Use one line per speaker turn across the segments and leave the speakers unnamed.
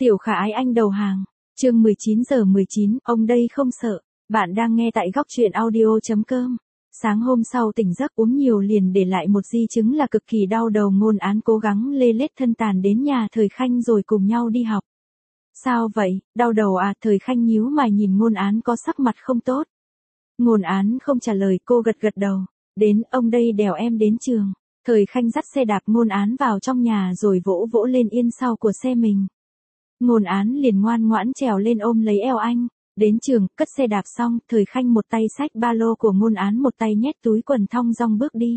Tiểu Khả Ái anh đầu hàng. Chương 19:19, ông đây không sợ. Bạn đang nghe tại góc truyện audio.com. Sáng hôm sau tỉnh giấc uống nhiều liền để lại một di chứng là cực kỳ đau đầu. Ngôn Án cố gắng lê lết thân tàn đến nhà Thời Khanh rồi cùng nhau đi học. Sao vậy, đau đầu à? Thời Khanh nhíu mày nhìn Ngôn Án có sắc mặt không tốt. Ngôn Án không trả lời, cô gật gật đầu. Đến, ông đây đèo em đến trường. Thời Khanh dắt xe đạp Ngôn Án vào trong nhà rồi vỗ vỗ lên yên sau của xe mình. Ngôn Án liền ngoan ngoãn trèo lên ôm lấy eo anh. Đến trường, cất xe đạp xong, Thời Khanh một tay xách ba lô của Ngôn Án, một tay nhét túi quần thong dong bước đi.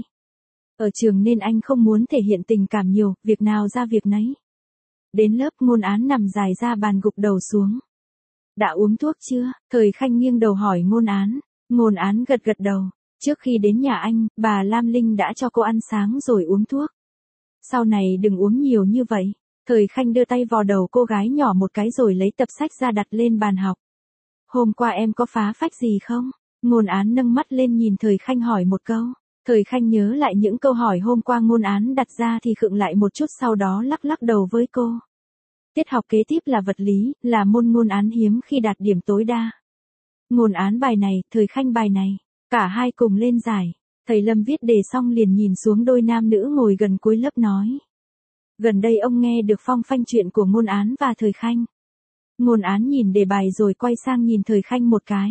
Ở trường nên anh không muốn thể hiện tình cảm nhiều, việc nào ra việc nấy. Đến lớp, Ngôn Án nằm dài ra bàn gục đầu xuống. Đã uống thuốc chưa? Thời Khanh nghiêng đầu hỏi Ngôn Án. Ngôn Án gật gật đầu. Trước khi đến nhà anh, bà Lam Linh đã cho cô ăn sáng rồi uống thuốc. Sau này đừng uống nhiều như vậy. Thời Khanh đưa tay vào đầu cô gái nhỏ một cái rồi lấy tập sách ra đặt lên bàn học. Hôm qua em có phá phách gì không? Ngôn Án nâng mắt lên nhìn Thời Khanh hỏi một câu. Thời Khanh nhớ lại những câu hỏi hôm qua Ngôn Án đặt ra thì khựng lại một chút, sau đó lắc lắc đầu với cô. Tiết học kế tiếp là vật lý, là môn Ngôn Án hiếm khi đạt điểm tối đa. Ngôn Án bài này, Thời Khanh bài này, cả hai cùng lên giải. Thầy Lâm viết đề xong liền nhìn xuống đôi nam nữ ngồi gần cuối lớp nói. Gần đây ông nghe được phong phanh chuyện của Ngôn Án và Thời Khanh. Ngôn Án nhìn đề bài rồi quay sang nhìn Thời Khanh một cái.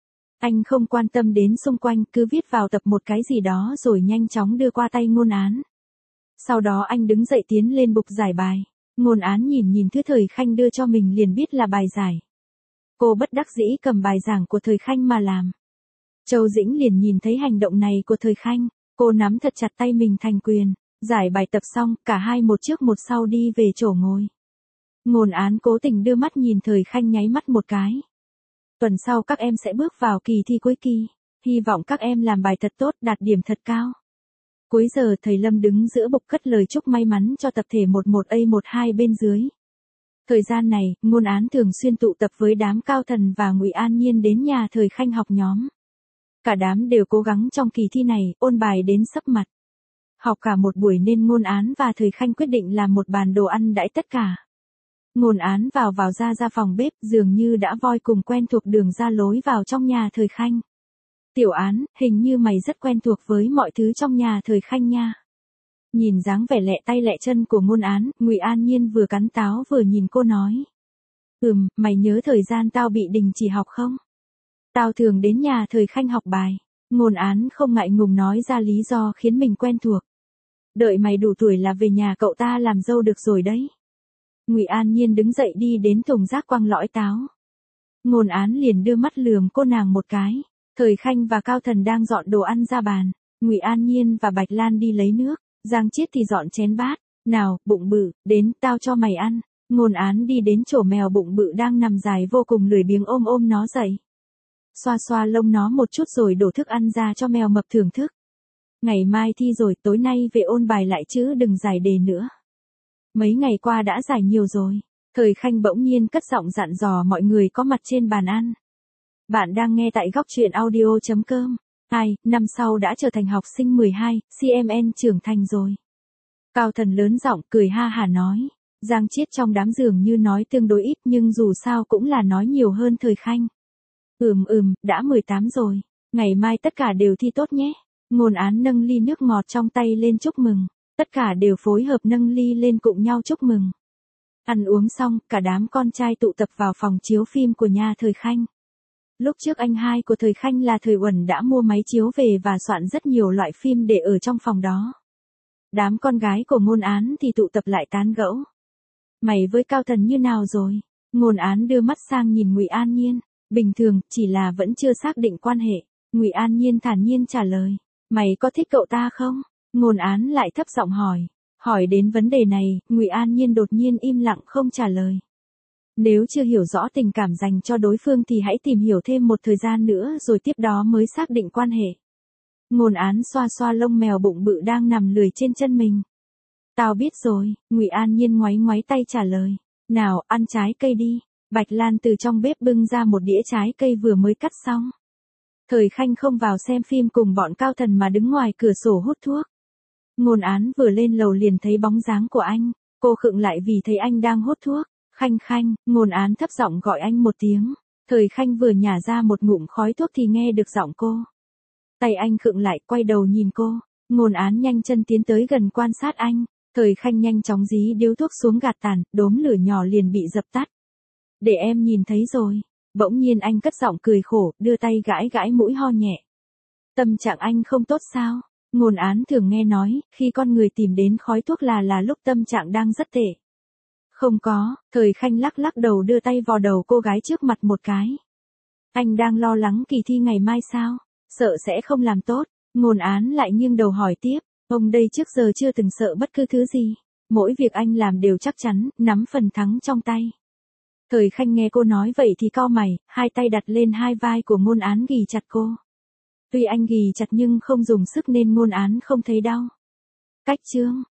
Anh không quan tâm đến xung quanh, cứ viết vào tập một cái gì đó rồi nhanh chóng đưa qua tay Ngôn Án. Sau đó anh đứng dậy tiến lên bục giải bài. Ngôn Án nhìn thứ Thời Khanh đưa cho mình liền biết là bài giải. Cô bất đắc dĩ cầm bài giảng của Thời Khanh mà làm. Châu Dĩnh liền nhìn thấy hành động này của Thời Khanh, cô nắm thật chặt tay mình thành quyền. Giải bài tập xong, cả hai một trước một sau đi về chỗ ngồi. Ngôn Án cố tình đưa mắt nhìn Thời Khanh nháy mắt một cái. Tuần sau các em sẽ bước vào kỳ thi cuối kỳ. Hy vọng các em làm bài thật tốt, đạt điểm thật cao. Cuối giờ thầy Lâm đứng giữa bục cất lời chúc may mắn cho tập thể 11A12 bên dưới. Thời gian này, Ngôn Án thường xuyên tụ tập với đám Cao Thần và Ngụy An Nhiên đến nhà Thời Khanh học nhóm. Cả đám đều cố gắng trong kỳ thi này, ôn bài đến sấp mặt. Học cả một buổi nên Ngôn Án và Thời Khanh quyết định làm một bàn đồ ăn đãi tất cả. Ngôn Án vào ra phòng bếp, dường như đã voi cùng quen thuộc đường ra lối vào trong nhà Thời Khanh. Tiểu Án, hình như mày rất quen thuộc với mọi thứ trong nhà Thời Khanh nha. Nhìn dáng vẻ lẹ tay lẹ chân của Ngôn Án, Ngụy An Nhiên vừa cắn táo vừa nhìn cô nói. Mày nhớ thời gian tao bị đình chỉ học không? Tao thường đến nhà Thời Khanh học bài. Ngôn Án không ngại ngùng nói ra lý do khiến mình quen thuộc. Đợi mày đủ tuổi là về nhà cậu ta làm dâu được rồi đấy. Ngụy An Nhiên đứng dậy đi đến thùng rác quăng lõi táo. Ngôn Án liền đưa mắt lườm cô nàng một cái. Thời Khanh và Cao Thần đang dọn đồ ăn ra bàn. Ngụy An Nhiên và Bạch Lan đi lấy nước. Giang Chiết thì dọn chén bát. Nào, bụng bự, đến, tao cho mày ăn. Ngôn Án đi đến chỗ mèo bụng bự đang nằm dài vô cùng lười biếng ôm nó dậy. Xoa xoa lông nó một chút rồi đổ thức ăn ra cho mèo mập thưởng thức. Ngày mai thi rồi, tối nay về ôn bài lại chứ đừng giải đề nữa. Mấy ngày qua đã giải nhiều rồi. Thời Khanh bỗng nhiên cất giọng dặn dò mọi người có mặt trên bàn ăn. Bạn đang nghe tại góc truyện audio.com. Năm sau đã trở thành học sinh 12, CMN trưởng thành rồi. Cao Thần lớn giọng cười ha hả nói. Giang Chiết trong đám dường như nói tương đối ít nhưng dù sao cũng là nói nhiều hơn Thời Khanh. Đã 18 rồi. Ngày mai tất cả đều thi tốt nhé. Ngôn Án nâng ly nước ngọt trong tay lên chúc mừng. Tất cả đều phối hợp nâng ly lên cùng nhau chúc mừng. Ăn uống xong, cả đám con trai tụ tập vào phòng chiếu phim của nhà Thời Khanh. Lúc trước anh hai của Thời Khanh là Thời Uẩn đã mua máy chiếu về và soạn rất nhiều loại phim để ở trong phòng đó. Đám con gái của Ngôn Án thì tụ tập lại tán gẫu. Mày với Cao Thần như nào rồi? Ngôn Án đưa mắt sang nhìn Ngụy An Nhiên. Bình thường, chỉ là vẫn chưa xác định quan hệ. Ngụy An Nhiên thản nhiên trả lời. Mày có thích cậu ta không? Ngôn Án lại thấp giọng hỏi. Hỏi đến vấn đề này, Ngụy An Nhiên đột nhiên im lặng không trả lời. Nếu chưa hiểu rõ tình cảm dành cho đối phương thì hãy tìm hiểu thêm một thời gian nữa rồi tiếp đó mới xác định quan hệ. Ngôn Án xoa xoa lông mèo bụng bự đang nằm lười trên chân mình. Tao biết rồi, Ngụy An Nhiên ngoáy ngoáy tay trả lời. Nào, ăn trái cây đi. Bạch Lan từ trong bếp bưng ra một đĩa trái cây vừa mới cắt xong. Thời Khanh không vào xem phim cùng bọn Cao Thần mà đứng ngoài cửa sổ hút thuốc. Ngôn Án vừa lên lầu liền thấy bóng dáng của anh. Cô khựng lại vì thấy anh đang hút thuốc. Khanh Khanh, Ngôn Án thấp giọng gọi anh một tiếng. Thời Khanh vừa nhả ra một ngụm khói thuốc thì nghe được giọng cô. Tay anh khựng lại, quay đầu nhìn cô. Ngôn Án nhanh chân tiến tới gần quan sát anh. Thời Khanh nhanh chóng dí điếu thuốc xuống gạt tàn, đốm lửa nhỏ liền bị dập tắt. Để em nhìn thấy rồi. Bỗng nhiên anh cất giọng cười khổ, đưa tay gãi gãi mũi ho nhẹ. Tâm trạng anh không tốt sao? Ngôn Án thường nghe nói, khi con người tìm đến khói thuốc là lúc tâm trạng đang rất tệ. Không có, Thời Khanh lắc lắc đầu đưa tay vào đầu cô gái trước mặt một cái. Anh đang lo lắng kỳ thi ngày mai sao? Sợ sẽ không làm tốt. Ngôn Án lại nghiêng đầu hỏi tiếp, ông đây trước giờ chưa từng sợ bất cứ thứ gì. Mỗi việc anh làm đều chắc chắn, nắm phần thắng trong tay. Thời Khanh nghe cô nói vậy thì cau mày, hai tay đặt lên hai vai của Ngôn Án ghì chặt cô. Tuy anh ghì chặt nhưng không dùng sức nên Ngôn Án không thấy đau. Cách chương